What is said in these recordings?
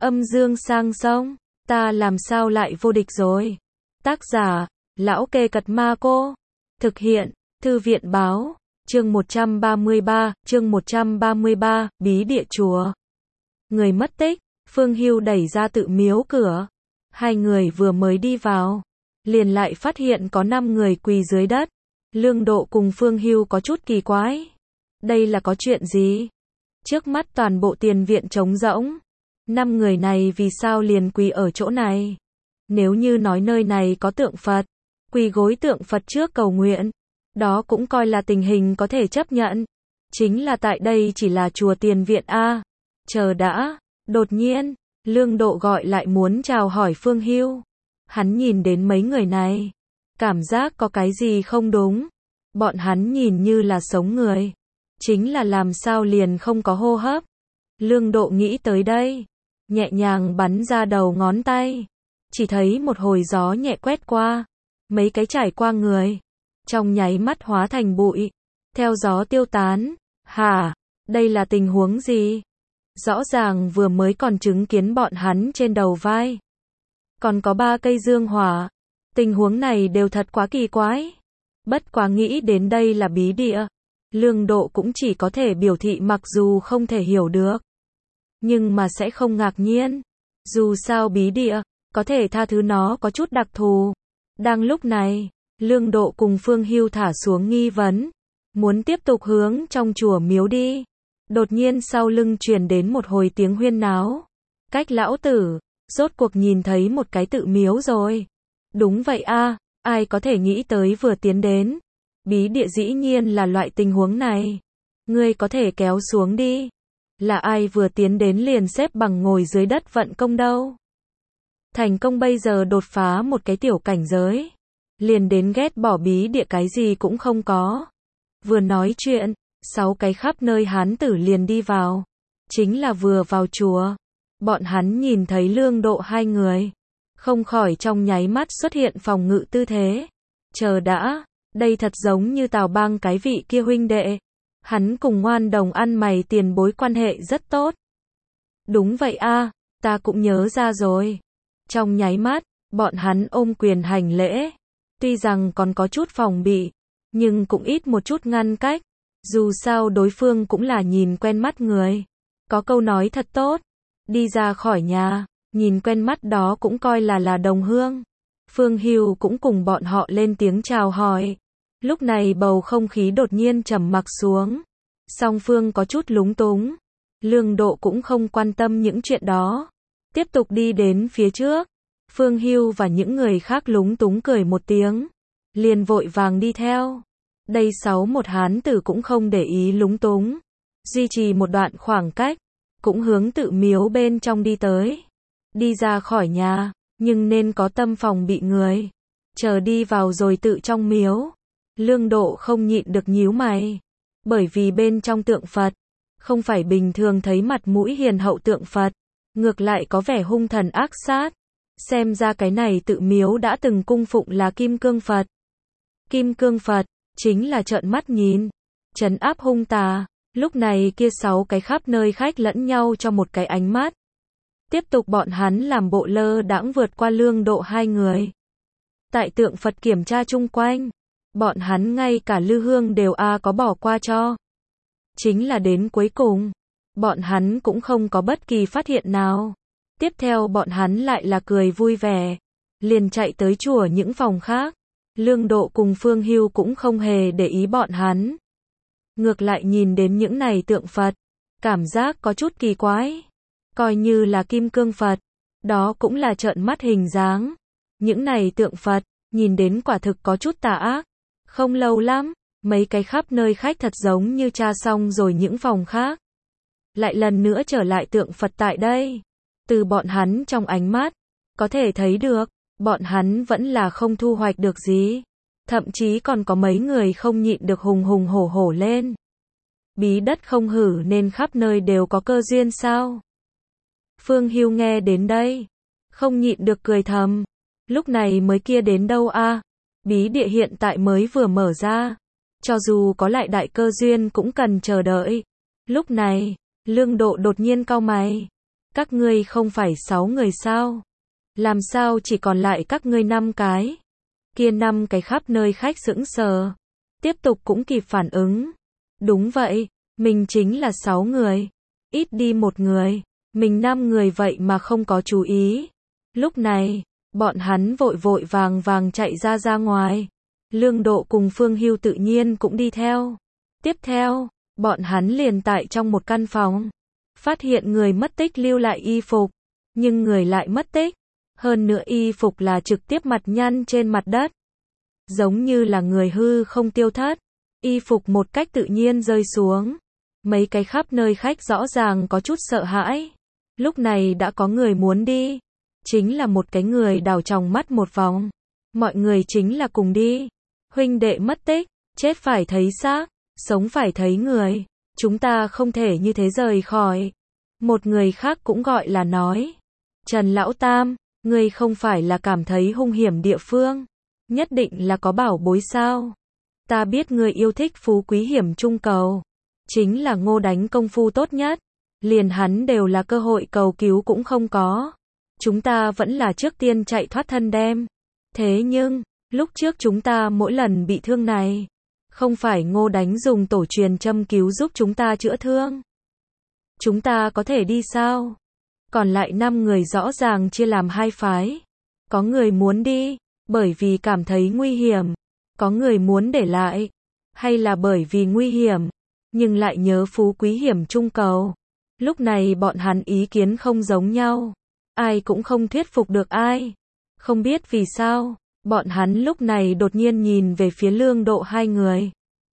Âm dương sang sông, ta làm sao lại vô địch rồi. Tác giả, Lão Kê Cật Ma Cô. Thực hiện, Thư viện báo. Chương 133, Bí địa chùa. Người mất tích, Phương Hưu đẩy ra tự miếu cửa. Hai người vừa mới đi vào, liền lại phát hiện có 5 người quỳ dưới đất. Lương Độ cùng Phương Hưu có chút kỳ quái. Đây là có chuyện gì? Trước mắt toàn bộ tiền viện trống rỗng. 5 người này vì sao liền quỳ ở chỗ này? Nếu như nói nơi này có tượng Phật, quỳ gối tượng Phật trước cầu nguyện, đó cũng coi là tình hình có thể chấp nhận. Chính là tại đây chỉ là chùa tiền viện a. Chờ đã, đột nhiên, Lương Độ gọi lại muốn chào hỏi Phương Hưu. Hắn nhìn đến mấy người này, cảm giác có cái gì không đúng. Bọn hắn nhìn như là sống người, chính là làm sao liền không có hô hấp. Lương Độ nghĩ tới đây, nhẹ nhàng bắn ra đầu ngón tay, chỉ thấy một hồi gió nhẹ quét qua, mấy cái trải qua người, trong nháy mắt hóa thành bụi, theo gió tiêu tán. Hả, đây là tình huống gì? Rõ ràng vừa mới còn chứng kiến bọn hắn trên đầu vai còn có 3 cây dương hỏa, tình huống này đều thật quá kỳ quái. Bất quá nghĩ đến đây là bí địa, Lương Độ cũng chỉ có thể biểu thị mặc dù không thể hiểu được, nhưng mà sẽ không ngạc nhiên. Dù sao bí địa, có thể tha thứ nó có chút đặc thù. Đang lúc này, Lương Độ cùng Phương Hưu thả xuống nghi vấn, muốn tiếp tục hướng trong chùa miếu đi. Đột nhiên sau lưng truyền đến một hồi tiếng huyên náo. Cách lão tử, rốt cuộc nhìn thấy một cái tự miếu rồi. Đúng vậy a, ai có thể nghĩ tới vừa tiến đến, bí địa dĩ nhiên là loại tình huống này. Ngươi có thể kéo xuống đi. Là ai vừa tiến đến liền xếp bằng ngồi dưới đất vận công đâu. Thành công bây giờ đột phá một cái tiểu cảnh giới, liền đến ghét bỏ bí địa cái gì cũng không có. Vừa nói chuyện, 6 cái khắp nơi hán tử liền đi vào. Chính là vừa vào chùa, bọn hắn nhìn thấy Lương Độ hai người, không khỏi trong nháy mắt xuất hiện phòng ngự tư thế. Chờ đã, đây thật giống như Tào Bang cái vị kia huynh đệ. Hắn cùng Ngoan Đồng ăn mày tiền bối quan hệ rất tốt. Đúng vậy a, ta cũng nhớ ra rồi. Trong nháy mắt, bọn hắn ôm quyền hành lễ. Tuy rằng còn có chút phòng bị, nhưng cũng ít một chút ngăn cách. Dù sao đối phương cũng là nhìn quen mắt người. Có câu nói thật tốt, đi ra khỏi nhà, nhìn quen mắt đó cũng coi là đồng hương. Phương Hưu cũng cùng bọn họ lên tiếng chào hỏi. Lúc này bầu không khí đột nhiên trầm mặc xuống. Song phương có chút lúng túng. Lương Độ cũng không quan tâm những chuyện đó, tiếp tục đi đến phía trước. Phương Hưu và những người khác lúng túng cười một tiếng, liền vội vàng đi theo. Đây 1 hán tử cũng không để ý lúng túng, duy trì một đoạn khoảng cách, cũng hướng tự miếu bên trong đi tới. Đi ra khỏi nhà, nhưng nên có tâm phòng bị người. Chờ đi vào rồi tự trong miếu, Lương Độ không nhịn được nhíu mày, bởi vì bên trong tượng Phật, không phải bình thường thấy mặt mũi hiền hậu tượng Phật, ngược lại có vẻ hung thần ác sát. Xem ra cái này tự miếu đã từng cung phụng là Kim Cương Phật. Kim Cương Phật, chính là trợn mắt nhìn, trấn áp hung tà. Lúc này kia 6 cái khắp nơi khách lẫn nhau cho một cái ánh mắt. Tiếp tục bọn hắn làm bộ lơ đãng vượt qua Lương Độ hai người. Tại tượng Phật kiểm tra chung quanh, bọn hắn ngay cả lư hương đều có bỏ qua cho. Chính là đến cuối cùng, bọn hắn cũng không có bất kỳ phát hiện nào. Tiếp theo bọn hắn lại là cười vui vẻ, liền chạy tới chùa những phòng khác. Lương Độ cùng Phương Hưu cũng không hề để ý bọn hắn. Ngược lại nhìn đến những này tượng Phật, cảm giác có chút kỳ quái. Coi như là Kim Cương Phật, đó cũng là trợn mắt hình dáng. Những này tượng Phật, nhìn đến quả thực có chút tà ác. Không lâu lắm, mấy cái khắp nơi khách thật giống như tra xong rồi những phòng khác, lại lần nữa trở lại tượng Phật tại đây. Từ bọn hắn trong ánh mắt, có thể thấy được, bọn hắn vẫn là không thu hoạch được gì. Thậm chí còn có mấy người không nhịn được hùng hùng hổ hổ lên. Bí đất không hử nên khắp nơi đều có cơ duyên sao? Phương Hưu nghe đến đây, không nhịn được cười thầm. Lúc này mới kia đến đâu a? Bí địa hiện tại mới vừa mở ra. Cho dù có lại đại cơ duyên cũng cần chờ đợi. Lúc này, Lương Độ đột nhiên cau mày. Các ngươi không phải 6 người sao? Làm sao chỉ còn lại các ngươi 5 cái? Kia 5 cái khắp nơi khách sững sờ. Tiếp tục cũng kịp phản ứng. Đúng vậy, mình chính là 6 người. Ít đi một người. Mình 5 người vậy mà không có chú ý. Lúc này, bọn hắn vội vội vàng vàng chạy ra ngoài. Lương Độ cùng Phương Hưu tự nhiên cũng đi theo. Tiếp theo, bọn hắn liền tại trong một căn phòng. Phát hiện người mất tích lưu lại y phục. Nhưng người lại mất tích. Hơn nữa y phục là trực tiếp mặt nhăn trên mặt đất. Giống như là người hư không tiêu thất. Y phục một cách tự nhiên rơi xuống. Mấy cái khắp nơi khách rõ ràng có chút sợ hãi. Lúc này đã có người muốn đi. Chính là một cái người đảo tròng mắt một vòng. Mọi người chính là cùng đi. Huynh đệ mất tích, chết phải thấy xác, sống phải thấy người. Chúng ta không thể như thế rời khỏi. Một người khác cũng gọi là nói. Trần Lão Tam, ngươi không phải là cảm thấy hung hiểm địa phương. Nhất định là có bảo bối sao. Ta biết ngươi yêu thích phú quý hiểm trung cầu. Chính là Ngô đánh công phu tốt nhất. Liền hắn đều là cơ hội cầu cứu cũng không có. Chúng ta vẫn là trước tiên chạy thoát thân đem. Thế nhưng, lúc trước chúng ta mỗi lần bị thương này. Không phải Ngô đánh dùng tổ truyền châm cứu giúp chúng ta chữa thương. Chúng ta có thể đi sao? Còn lại 5 người rõ ràng chia làm 2 phái. Có người muốn đi, bởi vì cảm thấy nguy hiểm. Có người muốn để lại, hay là bởi vì nguy hiểm, nhưng lại nhớ phú quý hiểm trung cầu. Lúc này bọn hắn ý kiến không giống nhau. Ai cũng không thuyết phục được ai. Không biết vì sao, bọn hắn lúc này đột nhiên nhìn về phía Lương Độ 2 người.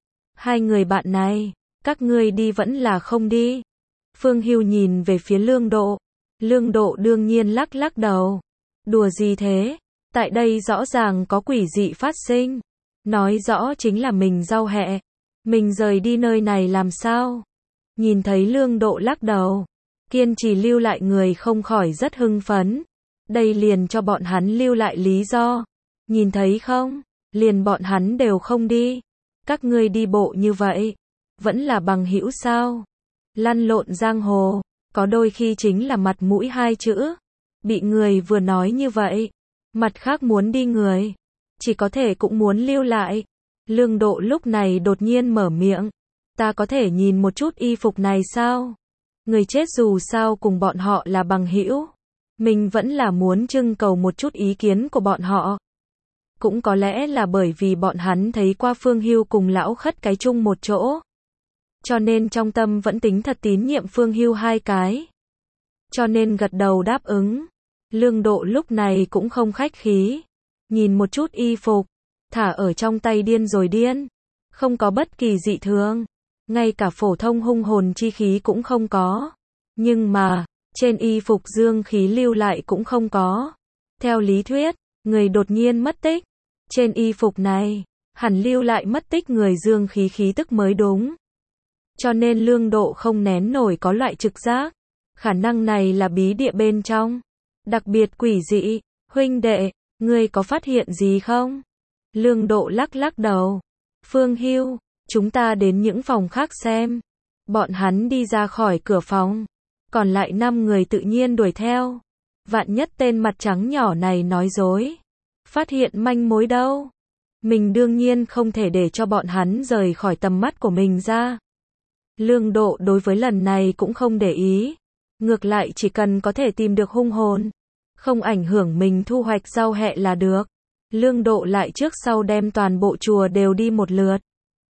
2 người bạn này, các ngươi đi vẫn là không đi? Phương Hưu nhìn về phía Lương Độ. Lương Độ đương nhiên lắc lắc đầu. Đùa gì thế? Tại đây rõ ràng có quỷ dị phát sinh. Nói rõ chính là mình giao hẹ. Mình rời đi nơi này làm sao? Nhìn thấy Lương Độ lắc đầu, kiên trì lưu lại người không khỏi rất hưng phấn. Đây liền cho bọn hắn lưu lại lý do. Nhìn thấy không? Liền bọn hắn đều không đi. Các ngươi đi bộ như vậy, vẫn là bằng hữu sao? Lăn lộn giang hồ, có đôi khi chính là mặt mũi 2 chữ. Bị người vừa nói như vậy, mặt khác muốn đi người, chỉ có thể cũng muốn lưu lại. Lương Độ lúc này đột nhiên mở miệng. Ta có thể nhìn một chút y phục này sao? Người chết dù sao cùng bọn họ là bằng hữu. Mình vẫn là muốn trưng cầu một chút ý kiến của bọn họ. Cũng có lẽ là bởi vì bọn hắn thấy qua Phương Hưu cùng Lão Khất cái chung một chỗ. Cho nên trong tâm vẫn tính thật tín nhiệm Phương Hưu 2 cái. Cho nên gật đầu đáp ứng. Lương Độ lúc này cũng không khách khí. Nhìn một chút y phục, thả ở trong tay điên rồi điên. Không có bất kỳ dị thường. Ngay cả phổ thông hung hồn chi khí cũng không có. Nhưng mà, trên y phục dương khí lưu lại cũng không có. Theo lý thuyết, người đột nhiên mất tích. Trên y phục này, hẳn lưu lại mất tích người dương khí khí tức mới đúng. Cho nên Lương Độ không nén nổi có loại trực giác. Khả năng này là bí địa bên trong. Đặc biệt quỷ dị. Huynh đệ, ngươi có phát hiện gì không? Lương Độ lắc lắc đầu. Phương Hưu, chúng ta đến những phòng khác xem. Bọn hắn đi ra khỏi cửa phòng. Còn lại 5 người tự nhiên đuổi theo. Vạn nhất tên mặt trắng nhỏ này nói dối. Phát hiện manh mối đâu? Mình đương nhiên không thể để cho bọn hắn rời khỏi tầm mắt của mình ra. Lương Độ đối với lần này cũng không để ý. Ngược lại chỉ cần có thể tìm được hung hồn, không ảnh hưởng mình thu hoạch rau hẹ là được. Lương Độ lại trước sau đem toàn bộ chùa đều đi một lượt.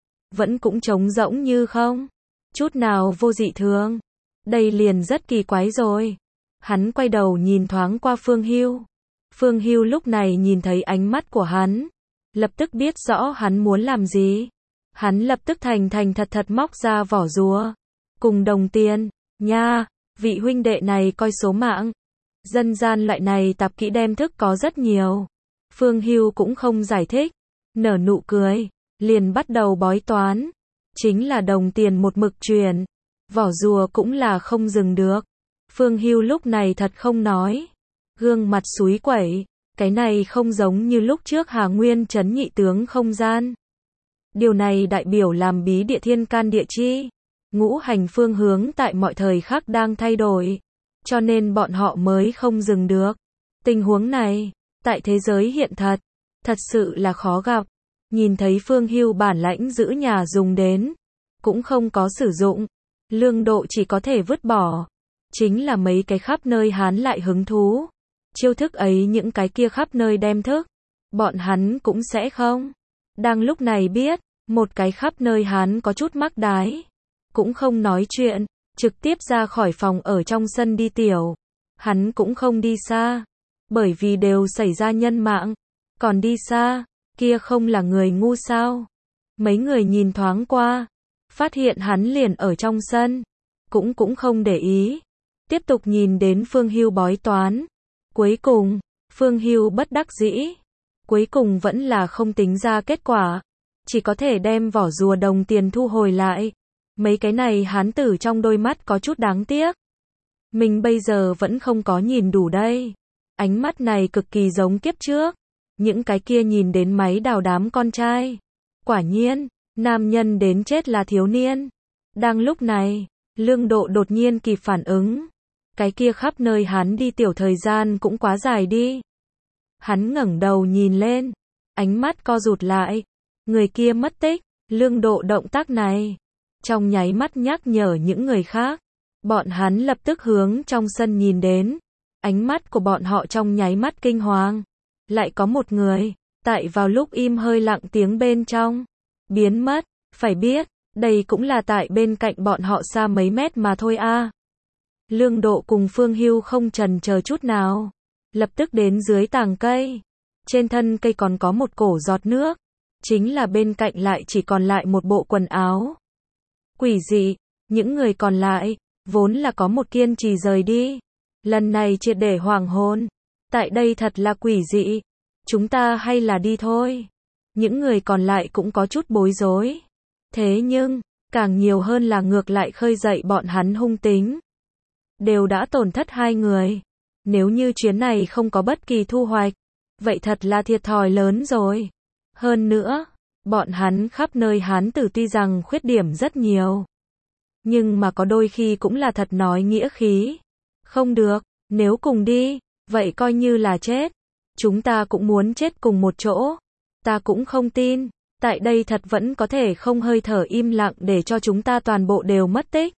Vẫn cũng trống rỗng như không. Chút nào vô dị thường. Đây liền rất kỳ quái rồi. Hắn quay đầu nhìn thoáng qua Phương Hưu. Phương Hưu lúc này nhìn thấy ánh mắt của hắn. Lập tức biết rõ hắn muốn làm gì. Hắn lập tức thành thật thật móc ra vỏ rùa. Cùng đồng tiền. Nha, vị huynh đệ này coi số mạng. Dân gian loại này tạp kỹ đem thức có rất nhiều. Phương Hưu cũng không giải thích. Nở nụ cười. Liền bắt đầu bói toán. Chính là đồng tiền một mực truyền. Vỏ rùa cũng là không dừng được. Phương Hưu lúc này thật không nói. Gương mặt súi quẩy. Cái này không giống như lúc trước Hà Nguyên trấn nhị tướng không gian. Điều này đại biểu làm bí địa thiên can địa chi. Ngũ hành phương hướng tại mọi thời khắc đang thay đổi. cho nên bọn họ mới không dừng được. Tình huống này, tại thế giới hiện thật sự là khó gặp. Nhìn thấy Phương Hưu bản lãnh giữ nhà dùng đến, cũng không có sử dụng, Lương Độ chỉ có thể vứt bỏ. Chính là mấy cái khắp nơi hắn lại hứng thú. Chiêu thức ấy những cái kia khắp nơi đem thức, bọn hắn cũng sẽ không. Đang lúc này biết, một cái khắp nơi hắn có chút mắc đái, cũng không nói chuyện, trực tiếp ra khỏi phòng ở trong sân đi tiểu. Hắn cũng không đi xa, bởi vì đều xảy ra nhân mạng, còn đi xa, kia không là người ngu sao. Mấy người nhìn thoáng qua, phát hiện hắn liền ở trong sân, cũng không để ý. Tiếp tục nhìn đến Phương Hưu bói toán. Cuối cùng, Phương Hưu bất đắc dĩ. Cuối cùng vẫn là không tính ra kết quả. Chỉ có thể đem vỏ rùa đồng tiền thu hồi lại. Mấy cái này hán tử trong đôi mắt có chút đáng tiếc. Mình bây giờ vẫn không có nhìn đủ đây. Ánh mắt này cực kỳ giống kiếp trước. Những cái kia nhìn đến máy đào đám con trai. Quả nhiên, nam nhân đến chết là thiếu niên. Đang lúc này, Lương Độ đột nhiên kịp phản ứng. Cái kia khắp nơi hắn đi tiểu thời gian cũng quá dài đi. Hắn ngẩng đầu nhìn lên, ánh mắt co rụt lại. Người kia mất tích, Lương Độ động tác này, trong nháy mắt nhắc nhở những người khác. Bọn hắn lập tức hướng trong sân nhìn đến. Ánh mắt của bọn họ trong nháy mắt kinh hoàng. Lại có một người, tại vào lúc im hơi lặng tiếng bên trong, biến mất. Phải biết, đây cũng là tại bên cạnh bọn họ xa mấy mét mà thôi a. Lương Độ cùng Phương Hưu không chần chờ chút nào, lập tức đến dưới tàng cây. Trên thân cây còn có một cổ giọt nước, chính là bên cạnh lại chỉ còn lại một bộ quần áo. Quỷ dị, những người còn lại, vốn là có một kiên trì rời đi. Lần này triệt để hoàng hôn. Tại đây thật là quỷ dị. Chúng ta hay là đi thôi. Những người còn lại cũng có chút bối rối. Thế nhưng, càng nhiều hơn là ngược lại khơi dậy bọn hắn hung tính. Đều đã tổn thất 2 người. Nếu như chuyến này không có bất kỳ thu hoạch, vậy thật là thiệt thòi lớn rồi. Hơn nữa, bọn hắn khắp nơi hán tử tuy rằng khuyết điểm rất nhiều, nhưng mà có đôi khi cũng là thật nói nghĩa khí. Không được, nếu cùng đi, vậy coi như là chết. Chúng ta cũng muốn chết cùng một chỗ. Ta cũng không tin, tại đây thật vẫn có thể không hơi thở im lặng để cho chúng ta toàn bộ đều mất tích.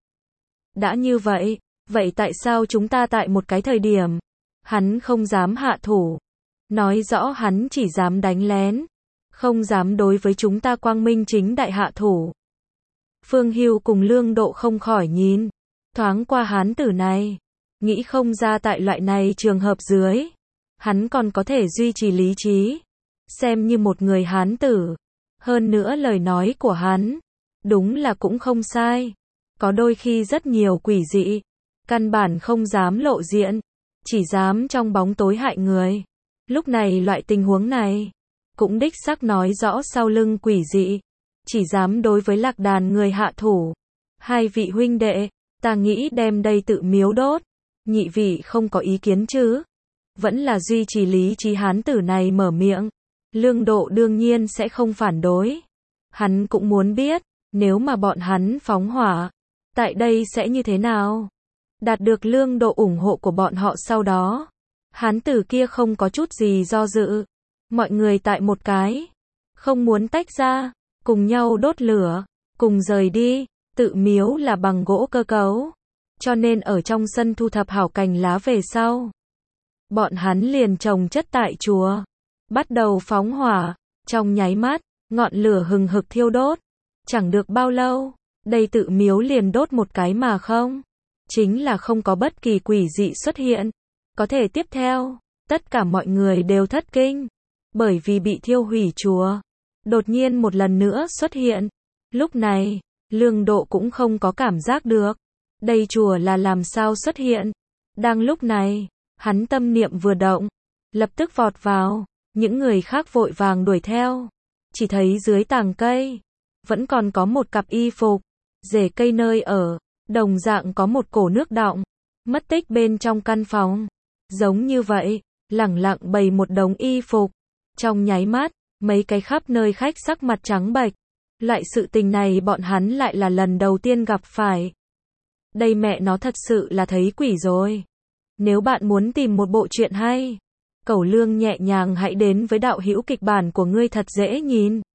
Đã như vậy, vậy tại sao chúng ta tại một cái thời điểm, hắn không dám hạ thủ, nói rõ hắn chỉ dám đánh lén, không dám đối với chúng ta quang minh chính đại hạ thủ. Phương Hưu cùng Lương Độ không khỏi nhìn thoáng qua hán tử này, nghĩ không ra tại loại này trường hợp dưới, hắn còn có thể duy trì lý trí, xem như một người hán tử. Hơn nữa lời nói của hắn, đúng là cũng không sai. Có đôi khi rất nhiều quỷ dị, căn bản không dám lộ diện, chỉ dám trong bóng tối hại người. Lúc này loại tình huống này, cũng đích xác nói rõ sau lưng quỷ dị, chỉ dám đối với lạc đàn người hạ thủ. 2 vị huynh đệ, ta nghĩ đem đây tự miếu đốt. Nhị vị không có ý kiến chứ? Vẫn là duy trì lý trí hán tử này mở miệng. Lương Độ đương nhiên sẽ không phản đối. Hắn cũng muốn biết, nếu mà bọn hắn phóng hỏa, tại đây sẽ như thế nào? Đạt được Lương Độ ủng hộ của bọn họ sau đó, hán tử kia không có chút gì do dự. Mọi người tại một cái, không muốn tách ra, cùng nhau đốt lửa, cùng rời đi. Tự miếu là bằng gỗ cơ cấu, cho nên ở trong sân thu thập hảo cành lá về sau, bọn hắn liền trồng chất tại chùa, bắt đầu phóng hỏa. Trong nháy mắt, ngọn lửa hừng hực thiêu đốt. Chẳng được bao lâu, đây tự miếu liền đốt một cái mà không. Chính là không có bất kỳ quỷ dị xuất hiện. Có thể tiếp theo, tất cả mọi người đều thất kinh. Bởi vì bị thiêu hủy chùa, đột nhiên một lần nữa xuất hiện. Lúc này, Lương Độ cũng không có cảm giác được. Đây chùa là làm sao xuất hiện. Đang lúc này, hắn tâm niệm vừa động, lập tức vọt vào. Những người khác vội vàng đuổi theo. Chỉ thấy dưới tàng cây, vẫn còn có một cặp y phục, rễ cây nơi ở, đồng dạng có một cổ nước đọng, mất tích bên trong căn phòng. Giống như vậy, lẳng lặng bày một đống y phục. Trong nháy mắt, mấy cái khắp nơi khách sắc mặt trắng bệch. Loại sự tình này bọn hắn lại là lần đầu tiên gặp phải. Đây mẹ nó thật sự là thấy quỷ rồi. Nếu bạn muốn tìm một bộ truyện hay, cẩu lương nhẹ nhàng hãy đến với đạo hữu kịch bản của ngươi thật dễ nhìn.